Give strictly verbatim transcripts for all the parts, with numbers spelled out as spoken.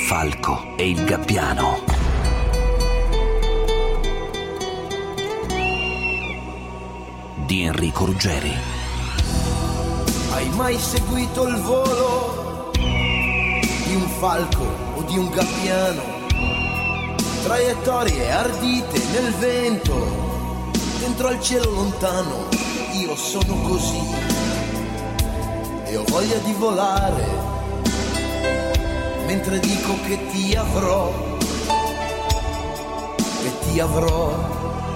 falco e il gabbiano. Di Enrico Ruggeri. Hai mai seguito il volo di un falco o di un gabbiano? Traiettorie ardite nel vento, dentro al cielo lontano. Io sono così e ho voglia di volare, mentre dico che ti avrò, che ti avrò.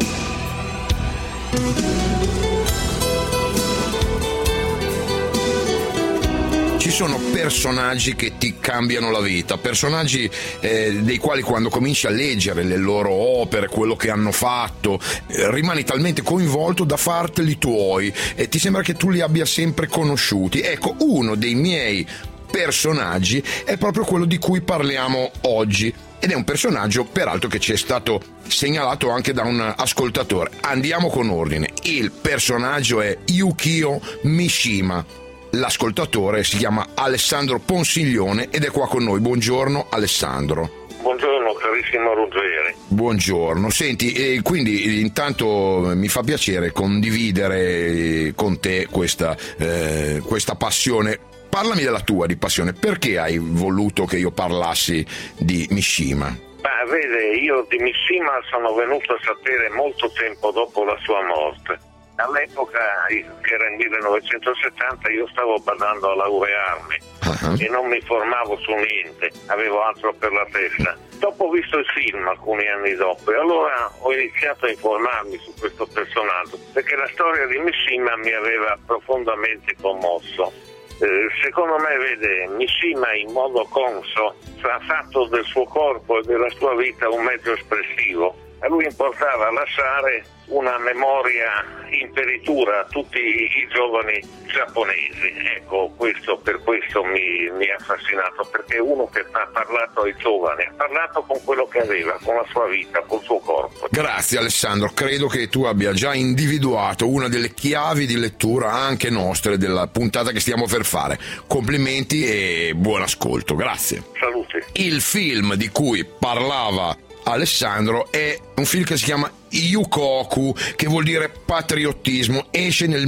Ci sono personaggi che ti cambiano la vita, personaggi eh, dei quali quando cominci a leggere le loro opere, quello che hanno fatto, eh, rimani talmente coinvolto da farteli tuoi e ti sembra che tu li abbia sempre conosciuti. Ecco, uno dei miei personaggi è proprio quello di cui parliamo oggi. Ed è un personaggio, peraltro, che ci è stato segnalato anche da un ascoltatore. Andiamo con ordine. Il personaggio è Yukio Mishima. L'ascoltatore si chiama Alessandro Ponsiglione ed è qua con noi. Buongiorno Alessandro. Buongiorno carissimo Ruggeri. Buongiorno. Senti, e quindi intanto mi fa piacere condividere con te questa, eh, questa passione. Parlami della tua di passione. Perché hai voluto che io parlassi di Mishima? Beh, vede, io di Mishima sono venuto a sapere molto tempo dopo la sua morte. All'epoca, che era il millenovecentosettanta, io stavo badando a laurearmi uh-huh. e non mi formavo su niente, avevo altro per la testa. Dopo ho visto il film alcuni anni dopo e allora ho iniziato a informarmi su questo personaggio, perché la storia di Mishima mi aveva profondamente commosso. Eh, secondo me, vede, Mishima in modo conscio ha fatto del suo corpo e della sua vita un mezzo espressivo. A lui importava lasciare una memoria imperitura a tutti i giovani giapponesi. Ecco, questo per questo mi, mi ha affascinato, perché è uno che ha parlato ai giovani, ha parlato con quello che aveva, con la sua vita, col suo corpo. Grazie Alessandro, credo che tu abbia già individuato una delle chiavi di lettura anche nostre della puntata che stiamo per fare. Complimenti e buon ascolto, grazie. Salute. Il film di cui parlava Alessandro è un film che si chiama Yukoku, che vuol dire patriottismo. Esce nel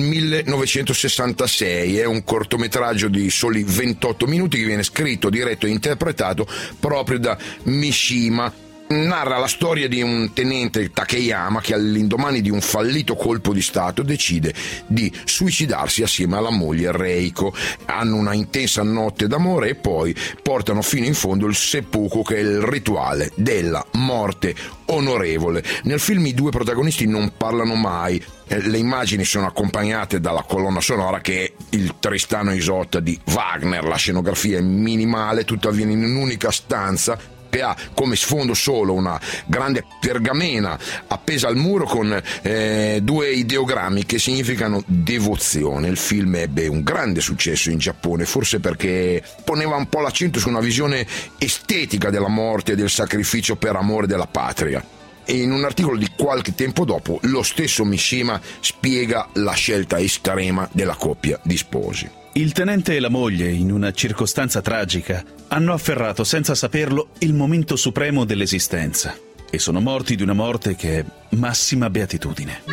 millenovecentosessantasei, è un cortometraggio di soli ventotto minuti che viene scritto, diretto e interpretato proprio da Mishima. Narra la storia di un tenente Takeyama che all'indomani di un fallito colpo di stato decide di suicidarsi assieme alla moglie Reiko. Hanno una intensa notte d'amore e poi portano fino in fondo il seppuku, che è il rituale della morte onorevole. Nel film i due protagonisti non parlano mai. Le immagini sono accompagnate dalla colonna sonora, che è il Tristano Isotta di Wagner. La scenografia è minimale, tutto avviene in un'unica stanza che ha come sfondo solo una grande pergamena appesa al muro con eh, due ideogrammi che significano devozione. Il film ebbe un grande successo in Giappone, forse perché poneva un po' l'accento su una visione estetica della morte e del sacrificio per amore della patria. E in un articolo di qualche tempo dopo lo stesso Mishima spiega la scelta estrema della coppia di sposi. Il tenente e la moglie, in una circostanza tragica, hanno afferrato senza saperlo il momento supremo dell'esistenza e sono morti di una morte che è massima beatitudine.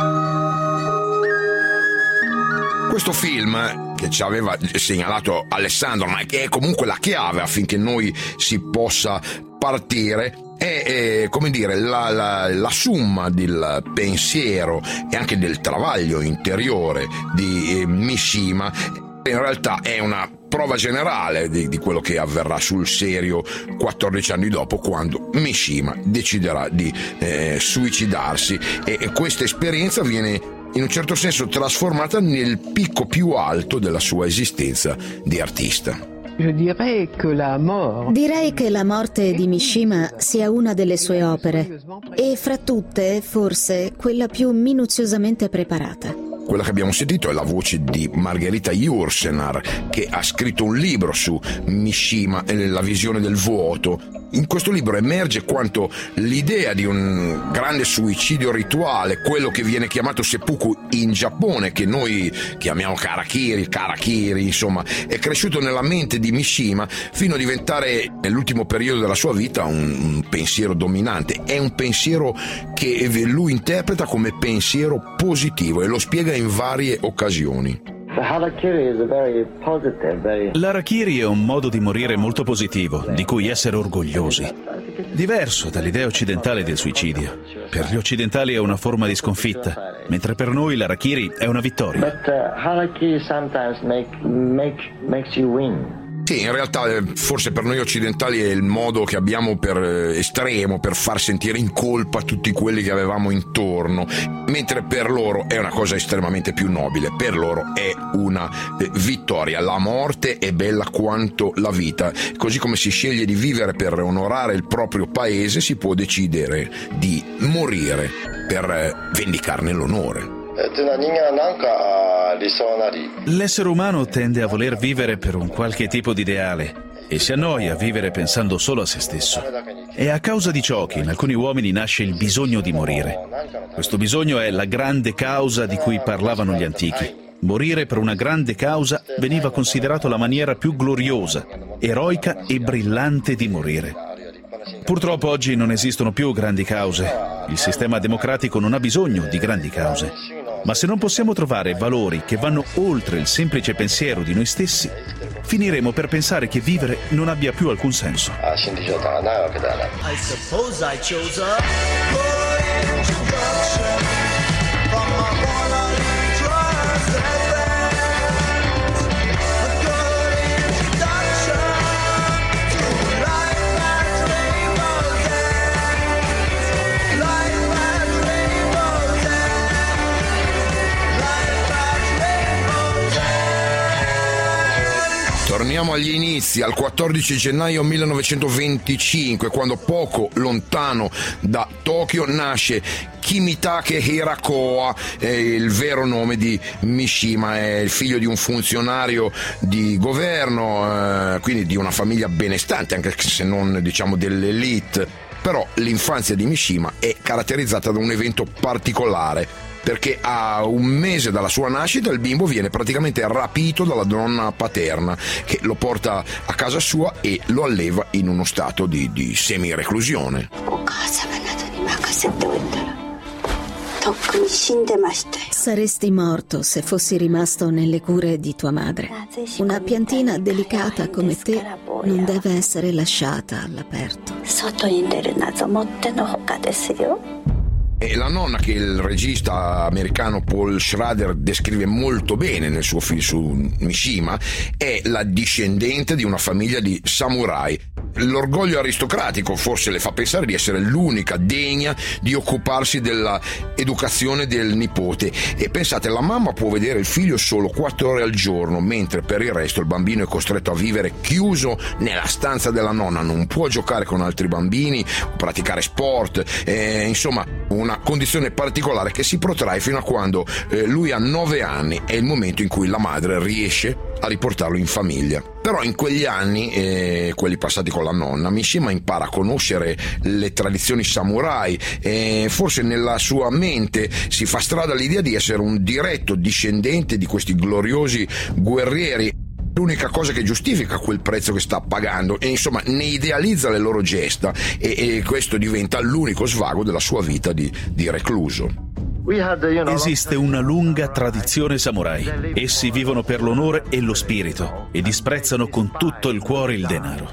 Questo film, che ci aveva segnalato Alessandro, ma che è comunque la chiave affinché noi si possa partire, è, è come dire la, la, la summa del pensiero e anche del travaglio interiore di eh, Mishima. In realtà è una prova generale di, di quello che avverrà sul serio quattordici anni dopo, quando Mishima deciderà di eh, suicidarsi, e, e questa esperienza viene in un certo senso trasformata nel picco più alto della sua esistenza di artista. Direi che la morte di Mishima sia una delle sue opere, e fra tutte forse quella più minuziosamente preparata. Quella che abbiamo sentito è la voce di Margherita Jursenar, che ha scritto un libro su Mishima e la visione del vuoto. In questo libro emerge quanto l'idea di un grande suicidio rituale, quello che viene chiamato seppuku in Giappone, che noi chiamiamo karakiri, karakiri, insomma, è cresciuto nella mente di Mishima fino a diventare nell'ultimo periodo della sua vita un, un pensiero dominante. È un pensiero che lui interpreta come pensiero positivo e lo spiega in varie occasioni. L'harakiri è un modo di morire molto positivo, di cui essere orgogliosi. Diverso dall'idea occidentale del suicidio. Per gli occidentali è una forma di sconfitta, mentre per noi l'harakiri è una vittoria. But uh, harakiri sometimes make, make, makes you win. Sì, in realtà forse per noi occidentali è il modo che abbiamo per estremo per far sentire in colpa tutti quelli che avevamo intorno, mentre per loro è una cosa estremamente più nobile, per loro è una vittoria. La morte è bella quanto la vita, così come si sceglie di vivere per onorare il proprio paese, si può decidere di morire per vendicarne l'onore. L'essere umano tende a voler vivere per un qualche tipo di ideale e si annoia a vivere pensando solo a se stesso. È a causa di ciò che in alcuni uomini nasce il bisogno di morire. Questo bisogno è la grande causa di cui parlavano gli antichi. Morire per una grande causa veniva considerato la maniera più gloriosa, eroica e brillante di morire. Purtroppo oggi non esistono più grandi cause. Il sistema democratico non ha bisogno di grandi cause. Ma se non possiamo trovare valori che vanno oltre il semplice pensiero di noi stessi, finiremo per pensare che vivere non abbia più alcun senso. I suppose I chose a good introduction from my wannabe trust and friends. A good introduction to life as rainbows ends. Life as rainbows ends. Life as rainbows ends. Torniamo agli inizi, al quattordici gennaio millenovecentoventicinque, quando poco lontano da Tokyo nasce Kimitake Hirakoa, è il vero nome di Mishima, è il figlio di un funzionario di governo, eh, quindi di una famiglia benestante, anche se non diciamo dell'elite. Però l'infanzia di Mishima è caratterizzata da un evento particolare, perché a un mese dalla sua nascita il bimbo viene praticamente rapito dalla nonna paterna, che lo porta a casa sua e lo alleva in uno stato di, di semi-reclusione. Saresti morto se fossi rimasto nelle cure di tua madre. Una piantina delicata come te non deve essere lasciata all'aperto. E la nonna, che il regista americano Paul Schrader descrive molto bene nel suo film su Mishima, è la discendente di una famiglia di samurai. L'orgoglio aristocratico forse le fa pensare di essere l'unica degna di occuparsi della educazione del nipote, e pensate, la mamma può vedere il figlio solo quattro ore al giorno, mentre per il resto il bambino è costretto a vivere chiuso nella stanza della nonna, non può giocare con altri bambini, praticare sport, eh, insomma una condizione particolare che si protrae fino a quando eh, lui ha nove anni, è il momento in cui la madre riesce a riportarlo in famiglia. Però in quegli anni, eh, quelli passati con la nonna, Mishima impara a conoscere le tradizioni samurai e forse nella sua mente si fa strada l'idea di essere un diretto discendente di questi gloriosi guerrieri. L'unica cosa che giustifica quel prezzo che sta pagando, e insomma ne idealizza le loro gesta, e, e questo diventa l'unico svago della sua vita di, di recluso. Esiste una lunga tradizione samurai. Essi vivono per l'onore e lo spirito e disprezzano con tutto il cuore il denaro.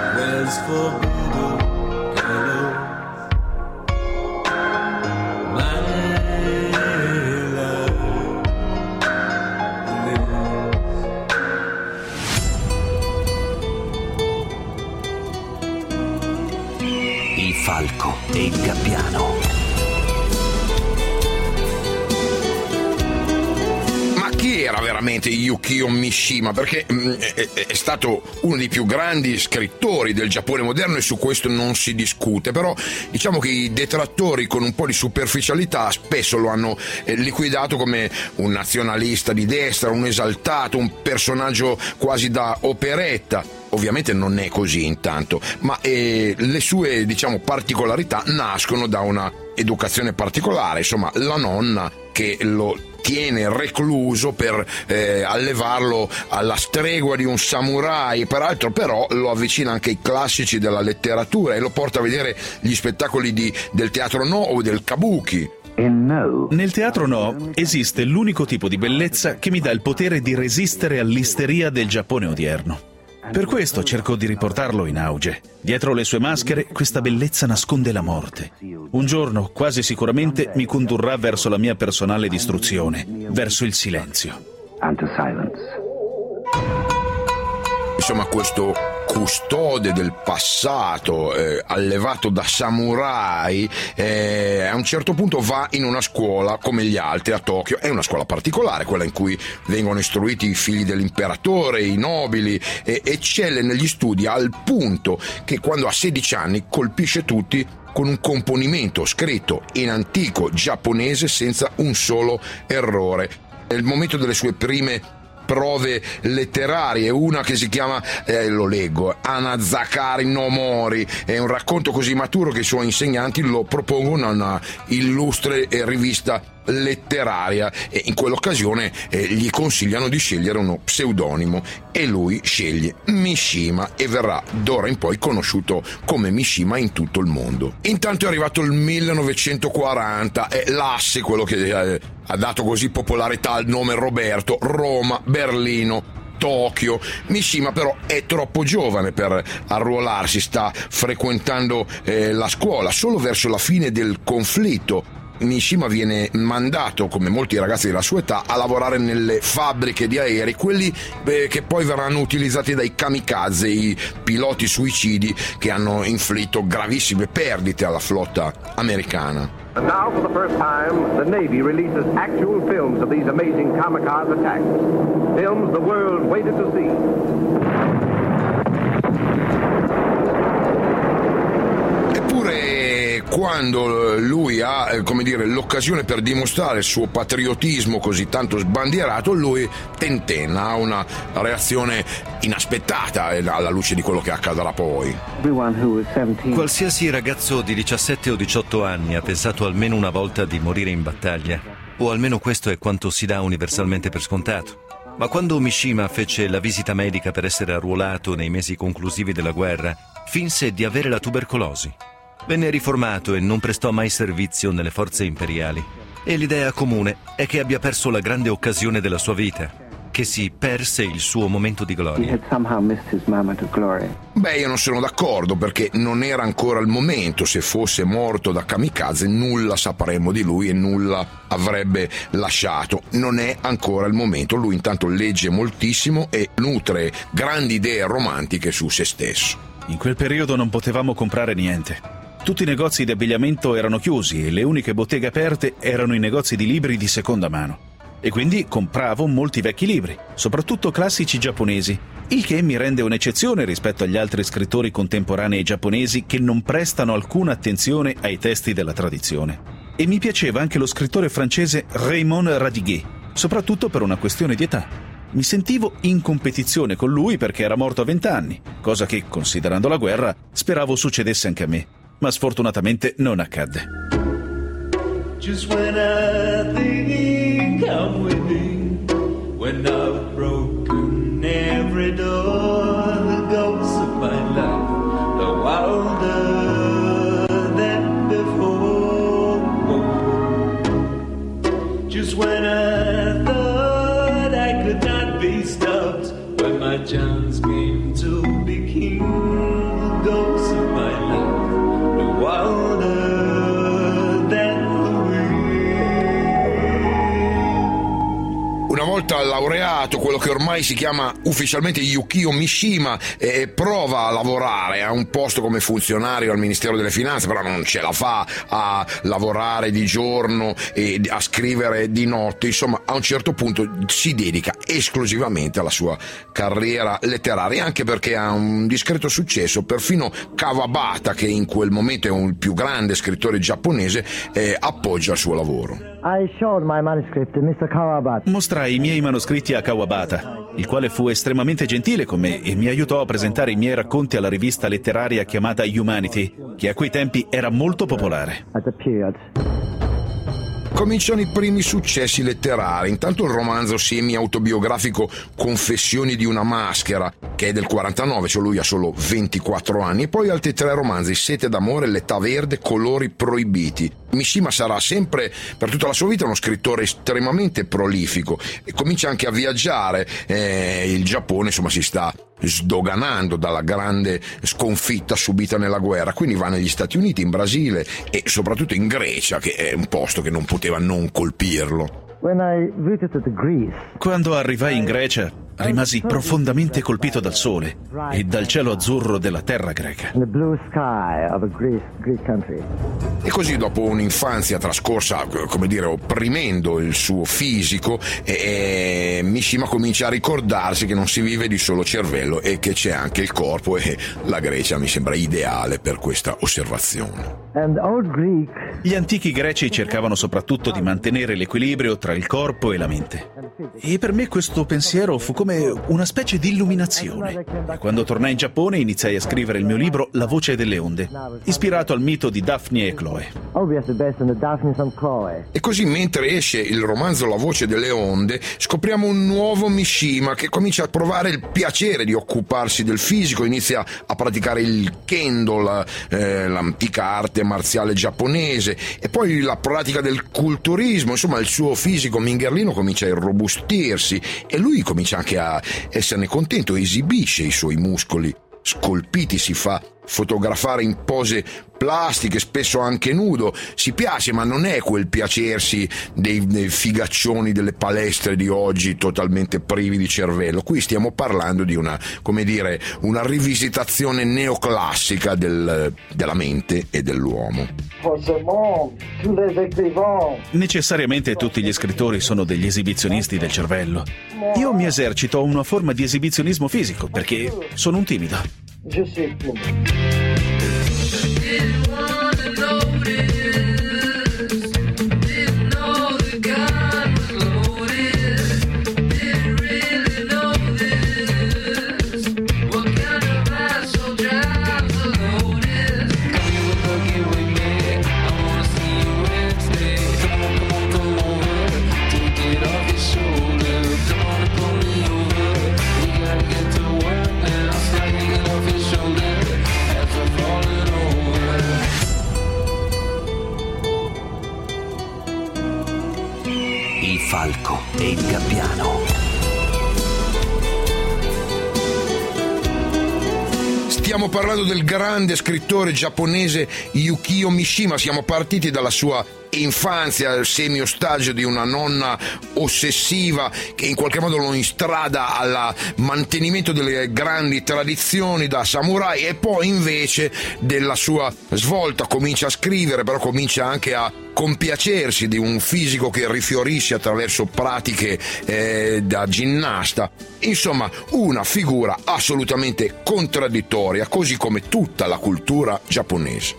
My falco e il gabbiano. Chi era veramente Yukio Mishima? Perché mh, è, è stato uno dei più grandi scrittori del Giappone moderno e su questo non si discute, però diciamo che i detrattori con un po' di superficialità spesso lo hanno eh, liquidato come un nazionalista di destra, un esaltato, un personaggio quasi da operetta. Ovviamente non è così intanto, ma eh, le sue, diciamo, particolarità nascono da una educazione particolare, insomma la nonna che lo tiene recluso per eh, allevarlo alla stregua di un samurai, peraltro però lo avvicina anche ai classici della letteratura e lo porta a vedere gli spettacoli di, del teatro No o del kabuki. Nel teatro No esiste l'unico tipo di bellezza che mi dà il potere di resistere all'isteria del Giappone odierno. Per questo cerco di riportarlo in auge. Dietro le sue maschere, questa bellezza nasconde la morte. Un giorno, quasi sicuramente, mi condurrà verso la mia personale distruzione, verso il silenzio. Insomma, questo custode del passato, eh, allevato da samurai, eh, a un certo punto va in una scuola come gli altri a Tokyo. È una scuola particolare, quella in cui vengono istruiti i figli dell'imperatore, i nobili, e eccelle negli studi al punto che quando ha sedici anni colpisce tutti con un componimento scritto in antico giapponese senza un solo errore. Nel momento delle sue prime prove letterarie, una che si chiama, eh, lo leggo, Anazakari no Mori, è un racconto così maturo che i suoi insegnanti lo propongono a una illustre rivista letteraria e in quell'occasione eh, gli consigliano di scegliere uno pseudonimo e lui sceglie Mishima e verrà d'ora in poi conosciuto come Mishima in tutto il mondo. Intanto è arrivato il millenovecentoquaranta, è l'asse quello che eh, ha dato così popolarità al nome Roberto, Roma, Berlino, Tokyo. Mishima però è troppo giovane per arruolarsi, sta frequentando eh, la scuola solo verso la fine del conflitto. Mishima viene mandato, come molti ragazzi della sua età, a lavorare nelle fabbriche di aerei, quelli eh, che poi verranno utilizzati dai kamikaze, i piloti suicidi che hanno inflitto gravissime perdite alla flotta americana. And now, for the first time, the Navy releases actual films of these amazing kamikaze attacks. Films the world waited to see. Eppure, quando lui ha, come dire, l'occasione per dimostrare il suo patriottismo così tanto sbandierato, lui tentenna, ha una reazione inaspettata alla luce di quello che accadrà poi. Qualsiasi ragazzo di diciassette o diciotto anni ha pensato almeno una volta di morire in battaglia, o almeno questo è quanto si dà universalmente per scontato. Ma quando Mishima fece la visita medica per essere arruolato nei mesi conclusivi della guerra, finse di avere la tubercolosi. Venne riformato e non prestò mai servizio nelle forze imperiali. E l'idea comune è che abbia perso la grande occasione della sua vita, che si perse il suo momento di gloria. Beh, io non sono d'accordo, perché non era ancora il momento. Se fosse morto da kamikaze nulla sapremmo di lui e nulla avrebbe lasciato. Non è ancora il momento. Lui intanto legge moltissimo e nutre grandi idee romantiche su se stesso. In quel periodo non potevamo comprare niente. Tutti i negozi di abbigliamento erano chiusi e le uniche botteghe aperte erano i negozi di libri di seconda mano. E quindi compravo molti vecchi libri, soprattutto classici giapponesi, il che mi rende un'eccezione rispetto agli altri scrittori contemporanei giapponesi che non prestano alcuna attenzione ai testi della tradizione. E mi piaceva anche lo scrittore francese Raymond Radiguet, soprattutto per una questione di età. Mi sentivo in competizione con lui perché era morto a vent'anni, cosa che, considerando la guerra, speravo succedesse anche a me. Ma sfortunatamente non accadde. Just when I think I'm winning, when I've broken every door, the ghosts of my life are wilder than before. Just when I thought I could not be stopped, when my chance came to be king, the ghosts of my life are wilder. Una volta diventa laureato, quello che ormai si chiama ufficialmente Yukio Mishima, e prova a lavorare a un posto come funzionario al Ministero delle Finanze, però non ce la fa a lavorare di giorno e a scrivere di notte. Insomma, a un certo punto si dedica esclusivamente alla sua carriera letteraria, anche perché ha un discreto successo. Perfino Kawabata, che in quel momento è un, il più grande scrittore giapponese, eh, appoggia il suo lavoro. I showed my manuscript to mister Kawabata. Mostrai i miei manoscritti a Kawabata, il quale fu estremamente gentile con me e mi aiutò a presentare i miei racconti alla rivista letteraria chiamata Humanity, che a quei tempi era molto popolare. At the period. Cominciano i primi successi letterari. Intanto il romanzo semi-autobiografico Confessioni di una maschera, che è del quarantanove, cioè lui ha solo ventiquattro anni, e poi altri tre romanzi: Sete d'amore, L'età verde, Colori proibiti. Mishima sarà sempre, per tutta la sua vita, uno scrittore estremamente prolifico e comincia anche a viaggiare. Eh, il Giappone, insomma, si sta sdoganando dalla grande sconfitta subita nella guerra, quindi va negli Stati Uniti, in Brasile e soprattutto in Grecia, che è un posto che non poteva non colpirlo. Quando arrivai in Grecia, rimasi profondamente colpito dal sole e dal cielo azzurro della terra greca. E così, dopo un'infanzia trascorsa, come dire, opprimendo il suo fisico, e, e Mishima comincia a ricordarsi che non si vive di solo cervello e che c'è anche il corpo, e la Grecia mi sembra ideale per questa osservazione. Gli antichi greci cercavano soprattutto di mantenere l'equilibrio tra il corpo e la mente. E per me questo pensiero fu come una specie di illuminazione. E quando tornai in Giappone iniziai a scrivere il mio libro La voce delle onde, ispirato al mito di Daphne e Chloe. E così, mentre esce il romanzo La voce delle onde, scopriamo un nuovo Mishima che comincia a provare il piacere di occuparsi del fisico, inizia a praticare il kendo, la, eh, l'antica arte marziale giapponese, e poi la pratica del culturismo. Insomma, il suo fisico mingherlino comincia a irrobustirsi e lui comincia anche a esserne contento, esibisce i suoi muscoli scolpiti, si fa fotografare in pose plastiche, spesso anche nudo. Si piace, ma non è quel piacersi dei, dei figaccioni delle palestre di oggi, totalmente privi di cervello. Qui stiamo parlando di una, come dire, una rivisitazione neoclassica del, della mente e dell'uomo. Necessariamente tutti gli scrittori sono degli esibizionisti del cervello. Io mi esercito a una forma di esibizionismo fisico perché sono un timido. Je sais. Il falco e il gabbiano. Stiamo parlando del grande scrittore giapponese Yukio Mishima. Siamo partiti dalla sua infanzia, il semi-ostaggio di una nonna ossessiva che in qualche modo lo instrada al mantenimento delle grandi tradizioni da samurai, e poi invece della sua svolta comincia a scrivere, però comincia anche a compiacersi di un fisico che rifiorisce attraverso pratiche eh, da ginnasta. Insomma, una figura assolutamente contraddittoria, così come tutta la cultura giapponese.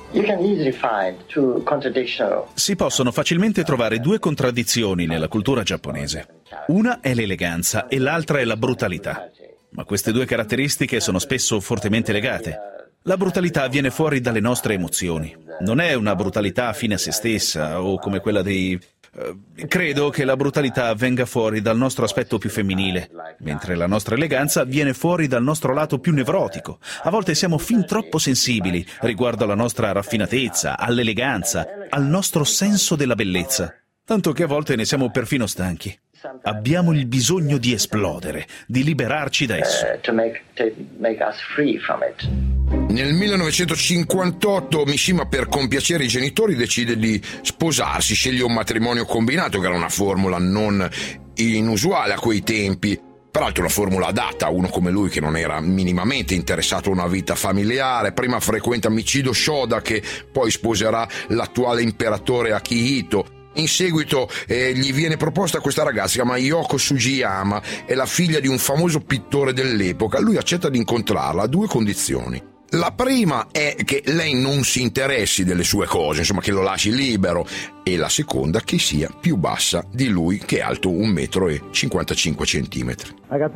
Si possono facilmente trovare due contraddizioni nella cultura giapponese. Una è l'eleganza e l'altra è la brutalità. Ma queste due caratteristiche sono spesso fortemente legate. La brutalità viene fuori dalle nostre emozioni. Non è una brutalità fine a se stessa o come quella dei... Uh, credo che la brutalità venga fuori dal nostro aspetto più femminile, mentre la nostra eleganza viene fuori dal nostro lato più nevrotico. A volte siamo fin troppo sensibili riguardo alla nostra raffinatezza, all'eleganza, al nostro senso della bellezza, tanto che a volte ne siamo perfino stanchi. Abbiamo il bisogno di esplodere, di liberarci da esso. Uh, to make, to make us free from it. Nel millenovecentocinquantotto Mishima, per compiacere i genitori, decide di sposarsi, sceglie un matrimonio combinato, che era una formula non inusuale a quei tempi. Peraltro una formula adatta a uno come lui, che non era minimamente interessato a una vita familiare. Prima frequenta Michido Shoda, che poi sposerà l'attuale imperatore Akihito. In seguito eh, gli viene proposta questa ragazza, si chiama Yoko Sugiyama, è la figlia di un famoso pittore dell'epoca. Lui accetta di incontrarla a due condizioni. La prima è che lei non si interessi delle sue cose, insomma che lo lasci libero, e la seconda che sia più bassa di lui, che è alto un metro e cinquantacinque centimetri.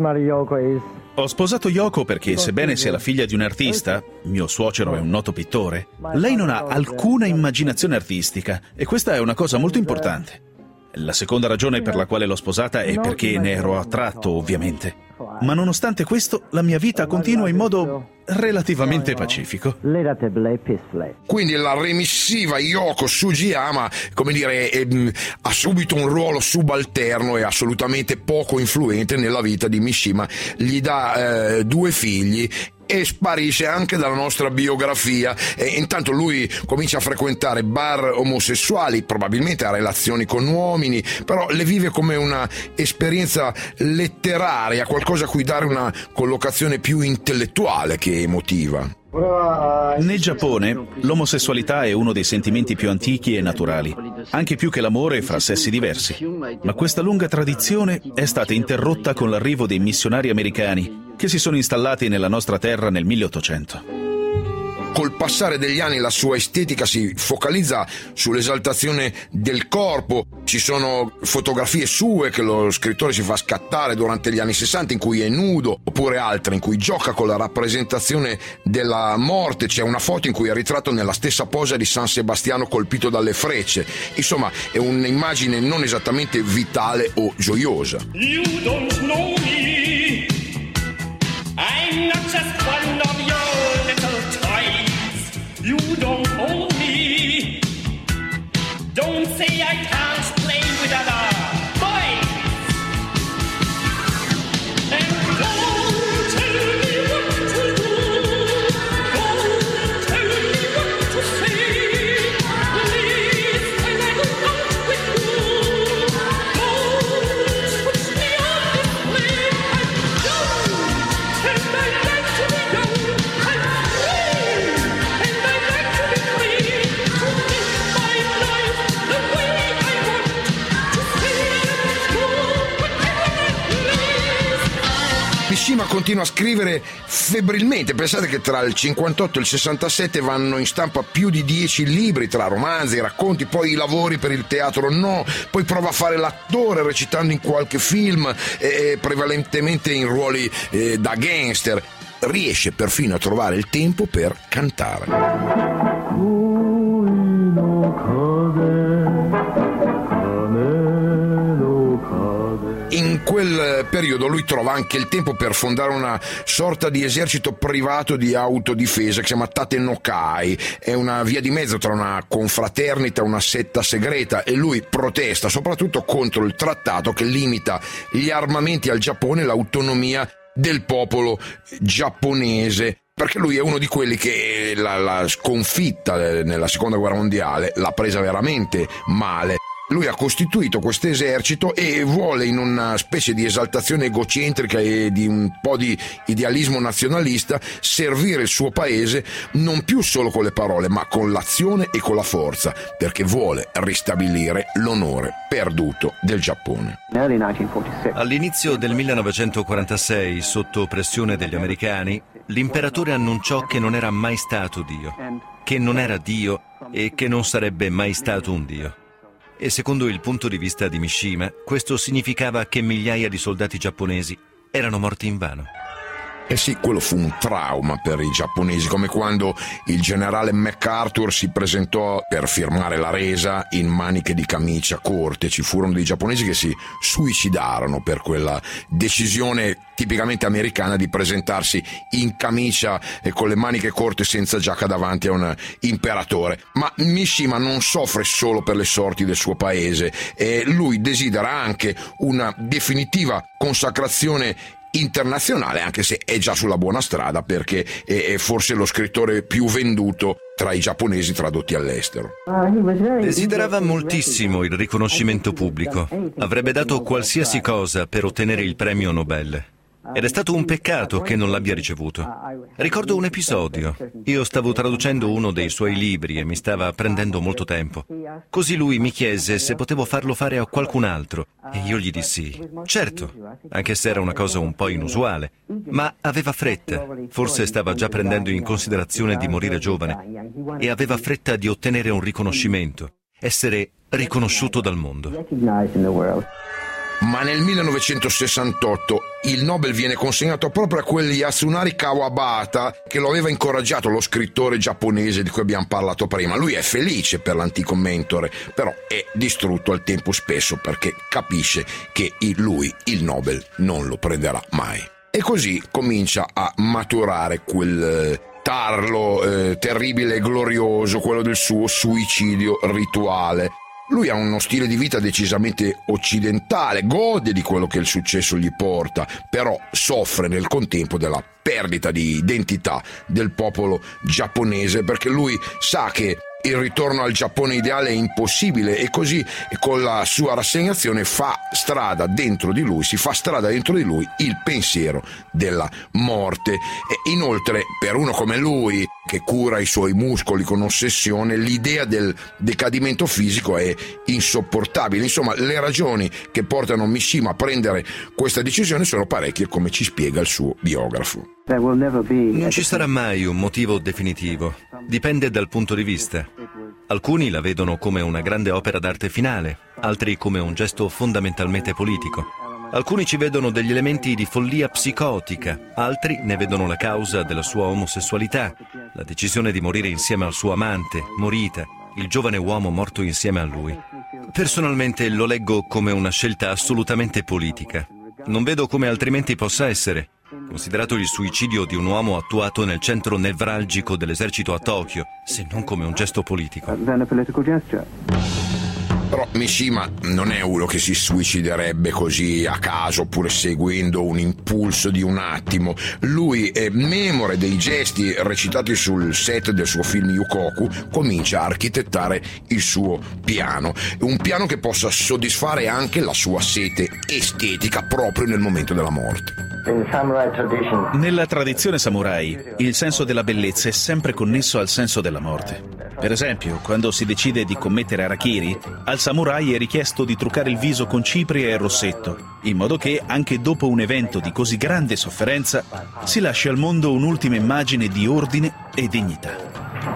Ho sposato Yoko perché, sebbene sia la figlia di un artista, mio suocero è un noto pittore, lei non ha alcuna immaginazione artistica, e questa è una cosa molto importante. La seconda ragione per la quale l'ho sposata è perché ne ero attratto, ovviamente. Ma nonostante questo, la mia vita continua in modo relativamente pacifico. Quindi la remissiva Yoko Sugiyama, come dire, è, ha subito un ruolo subalterno e assolutamente poco influente nella vita di Mishima. Gli dà eh, due figli e sparisce anche dalla nostra biografia. E intanto lui comincia a frequentare bar omosessuali, probabilmente ha relazioni con uomini, però le vive come una esperienza letteraria, qualcosa a cui dare una collocazione più intellettuale che emotiva. Nel Giappone l'omosessualità è uno dei sentimenti più antichi e naturali, anche più che l'amore fra sessi diversi. Ma questa lunga tradizione è stata interrotta con l'arrivo dei missionari americani, che si sono installati nella nostra terra nel milleottocento. Col passare degli anni la sua estetica si focalizza sull'esaltazione del corpo. Ci sono fotografie sue che lo scrittore si fa scattare durante gli anni sessanta in cui è nudo, oppure altre in cui gioca con la rappresentazione della morte. C'è una foto in cui è ritratto nella stessa posa di San Sebastiano colpito dalle frecce. Insomma, è un'immagine non esattamente vitale o gioiosa. You don't know me. I'm not just one of your little toys. You don't own me. Don't say I can't play with other boys. And don't tell me what to do. Don't tell me what to say. Please, can I go out with you? Don't put me on display. I'm young, and I like to be young. I'm free, and I like to be free. To live my life the way I want. To stay at school whenever I please. Mishima continua a scrivere febbrilmente. Pensate che tra il cinquantotto e il sessantasette vanno in stampa più di dieci libri, tra romanzi, racconti, poi i lavori per il teatro no, poi prova a fare l'attore recitando in qualche film, eh, prevalentemente in ruoli eh, da gangster. Riesce perfino a trovare il tempo per cantare. In quel periodo lui trova anche il tempo per fondare una sorta di esercito privato di autodifesa che si chiama Tatenokai. È una via di mezzo tra una confraternita e una setta segreta, e lui protesta soprattutto contro il trattato che limita gli armamenti al Giappone e l'autonomia del popolo giapponese, perché lui è uno di quelli che la, la sconfitta nella seconda guerra mondiale l'ha presa veramente male. Lui ha costituito questo esercito e vuole, in una specie di esaltazione egocentrica e di un po' di idealismo nazionalista, servire il suo paese non più solo con le parole, ma con l'azione e con la forza, perché vuole ristabilire l'onore perduto del Giappone. All'inizio del millenovecentoquarantasei, sotto pressione degli americani, l'imperatore annunciò che non era mai stato Dio, che non era Dio e che non sarebbe mai stato un Dio. E secondo il punto di vista di Mishima, questo significava che migliaia di soldati giapponesi erano morti invano. Eh sì, quello fu un trauma per i giapponesi, come quando il generale MacArthur si presentò per firmare la resa in maniche di camicia corte. Ci furono dei giapponesi che si suicidarono per quella decisione tipicamente americana di presentarsi in camicia e con le maniche corte senza giacca davanti a un imperatore. Ma Mishima non soffre solo per le sorti del suo paese, e lui desidera anche una definitiva consacrazione internazionale, anche se è già sulla buona strada perché è forse lo scrittore più venduto tra i giapponesi tradotti all'estero. Desiderava moltissimo il riconoscimento pubblico. Avrebbe dato qualsiasi cosa per ottenere il premio Nobel. Ed è stato un peccato che non l'abbia ricevuto. Ricordo un episodio. Io stavo traducendo uno dei suoi libri e mi stava prendendo molto tempo. Così lui mi chiese se potevo farlo fare a qualcun altro. E io gli dissi, certo, anche se era una cosa un po' inusuale. Ma aveva fretta. Forse stava già prendendo in considerazione di morire giovane. E aveva fretta di ottenere un riconoscimento. Essere riconosciuto dal mondo. Ma nel millenovecentosessantotto il Nobel viene consegnato proprio a quel Yasunari Kawabata che lo aveva incoraggiato, lo scrittore giapponese di cui abbiamo parlato prima. Lui è felice per l'antico mentore, però è distrutto al tempo stesso perché capisce che lui il Nobel non lo prenderà mai. E così comincia a maturare quel tarlo eh, terribile e glorioso, quello del suo suicidio rituale. Lui ha uno stile di vita decisamente occidentale, gode di quello che il successo gli porta, però soffre nel contempo della perdita di identità del popolo giapponese, perché lui sa che il ritorno al Giappone ideale è impossibile e così con la sua rassegnazione fa strada dentro di lui, si fa strada dentro di lui il pensiero della morte. E inoltre per uno come lui che cura i suoi muscoli con ossessione, l'idea del decadimento fisico è insopportabile. Insomma, le ragioni che portano Mishima a prendere questa decisione sono parecchie, come ci spiega il suo biografo. Non ci sarà mai un motivo definitivo. Dipende dal punto di vista. Alcuni la vedono come una grande opera d'arte finale, altri come un gesto fondamentalmente politico. Alcuni ci vedono degli elementi di follia psicotica, altri ne vedono la causa della sua omosessualità, la decisione di morire insieme al suo amante, Morita, il giovane uomo morto insieme a lui. Personalmente lo leggo come una scelta assolutamente politica. Non vedo come altrimenti possa essere, considerato il suicidio di un uomo attuato nel centro nevralgico dell'esercito a Tokyo, se non come un gesto politico. Però Mishima non è uno che si suiciderebbe così a caso oppure seguendo un impulso di un attimo. Lui, è memore dei gesti recitati sul set del suo film Yukoku, comincia a architettare il suo piano, un piano che possa soddisfare anche la sua sete estetica proprio nel momento della morte. Nella tradizione samurai, il senso della bellezza è sempre connesso al senso della morte. Per esempio, quando si decide di commettere harakiri, al samurai è richiesto di truccare il viso con cipria e rossetto, in modo che, anche dopo un evento di così grande sofferenza, si lasci al mondo un'ultima immagine di ordine e dignità.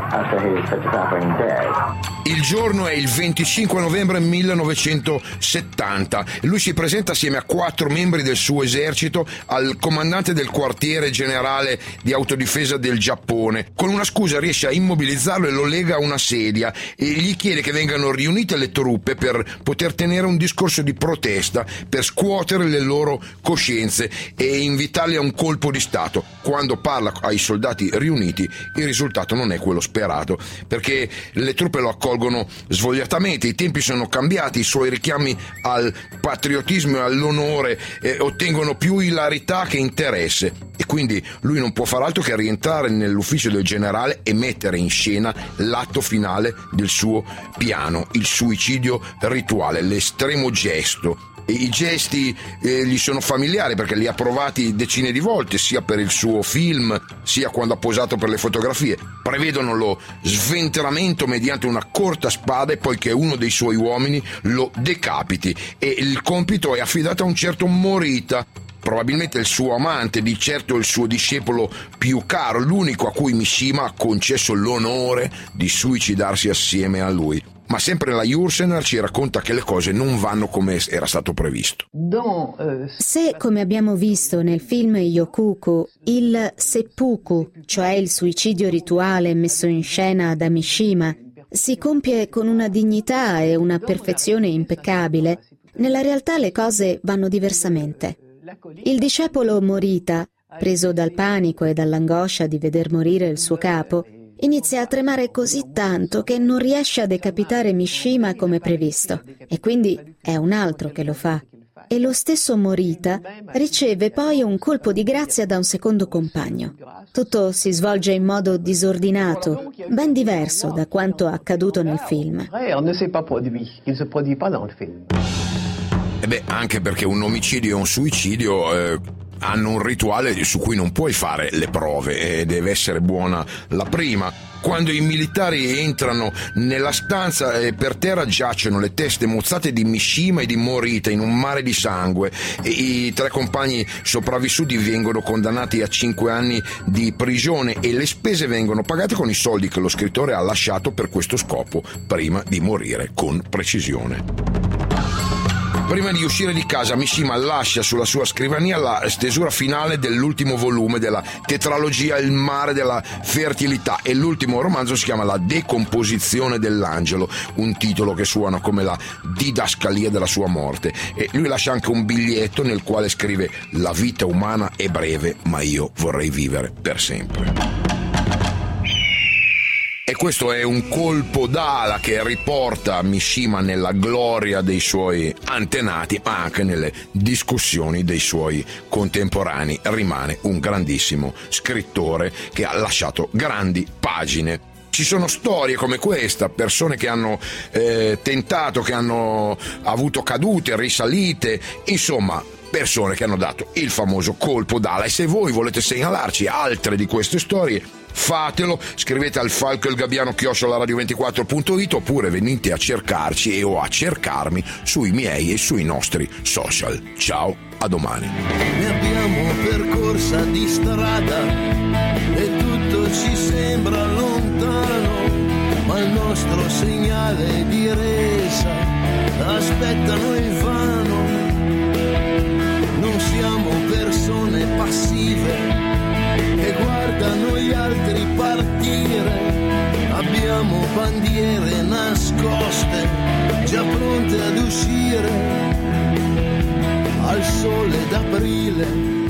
Il giorno è il venticinque novembre millenovecentosettanta. Lui si presenta assieme a quattro membri del suo esercito al comandante del quartiere generale di autodifesa del Giappone. Con una scusa riesce a immobilizzarlo e lo lega a una sedia e gli chiede che vengano riunite le truppe per poter tenere un discorso di protesta, per scuotere le loro coscienze e invitarli a un colpo di stato. Quando parla ai soldati riuniti, il risultato non è quello sperato, perché le truppe lo accolgono svogliatamente, i tempi sono cambiati, i suoi richiami al patriottismo e all'onore eh, ottengono più ilarità che interesse e quindi lui non può far altro che rientrare nell'ufficio del generale e mettere in scena l'atto finale del suo piano, il suicidio rituale, l'estremo gesto. I gesti eh, gli sono familiari perché li ha provati decine di volte, sia per il suo film sia quando ha posato per le fotografie. Prevedono lo sventramento mediante una corta spada e poi che uno dei suoi uomini lo decapiti, e il compito è affidato a un certo Morita, probabilmente il suo amante, di certo il suo discepolo più caro, l'unico a cui Mishima ha concesso l'onore di suicidarsi assieme a lui. Ma sempre la Jursener ci racconta che le cose non vanno come era stato previsto. Se, come abbiamo visto nel film Yokuku, il seppuku, cioè il suicidio rituale messo in scena da Mishima, si compie con una dignità e una perfezione impeccabile, nella realtà le cose vanno diversamente. Il discepolo Morita, preso dal panico e dall'angoscia di veder morire il suo capo, inizia a tremare così tanto che non riesce a decapitare Mishima come previsto, e quindi è un altro che lo fa. e lo stesso Morita riceve poi un colpo di grazia da un secondo compagno. Tutto si svolge in modo disordinato, ben diverso da quanto accaduto nel film. E beh, anche perché un omicidio e un suicidio eh, hanno un rituale su cui non puoi fare le prove e deve essere buona la prima. Quando i militari entrano nella stanza e per terra giacciono le teste mozzate di Mishima e di Morita in un mare di sangue, e i tre compagni sopravvissuti vengono condannati a cinque anni di prigione e le spese vengono pagate con i soldi che lo scrittore ha lasciato per questo scopo prima di morire con precisione. Prima di uscire di casa, Mishima lascia sulla sua scrivania la stesura finale dell'ultimo volume della tetralogia Il mare della fertilità, e l'ultimo romanzo si chiama La decomposizione dell'angelo, un titolo che suona come la didascalia della sua morte. E lui lascia anche un biglietto nel quale scrive: la vita umana è breve, ma io vorrei vivere per sempre. E questo è un colpo d'ala che riporta Mishima nella gloria dei suoi antenati, ma anche nelle discussioni dei suoi contemporanei. Rimane un grandissimo scrittore che ha lasciato grandi pagine. Ci sono storie come questa, persone che hanno eh, tentato, che hanno avuto cadute, risalite, insomma persone che hanno dato il famoso colpo d'ala. E se voi volete segnalarci altre di queste storie, fatelo, scrivete al falco il gabbiano chiocciola radio ventiquattro punto it oppure venite a cercarci e o a cercarmi sui miei e sui nostri social. Ciao, a domani. Ne abbiamo percorsa di strada e tutto ci sembra lontano, ma il nostro segnale di resa aspettano invano. Non siamo persone passive che guardano gli altri partire, abbiamo bandiere nascoste già pronte ad uscire al sole d'aprile.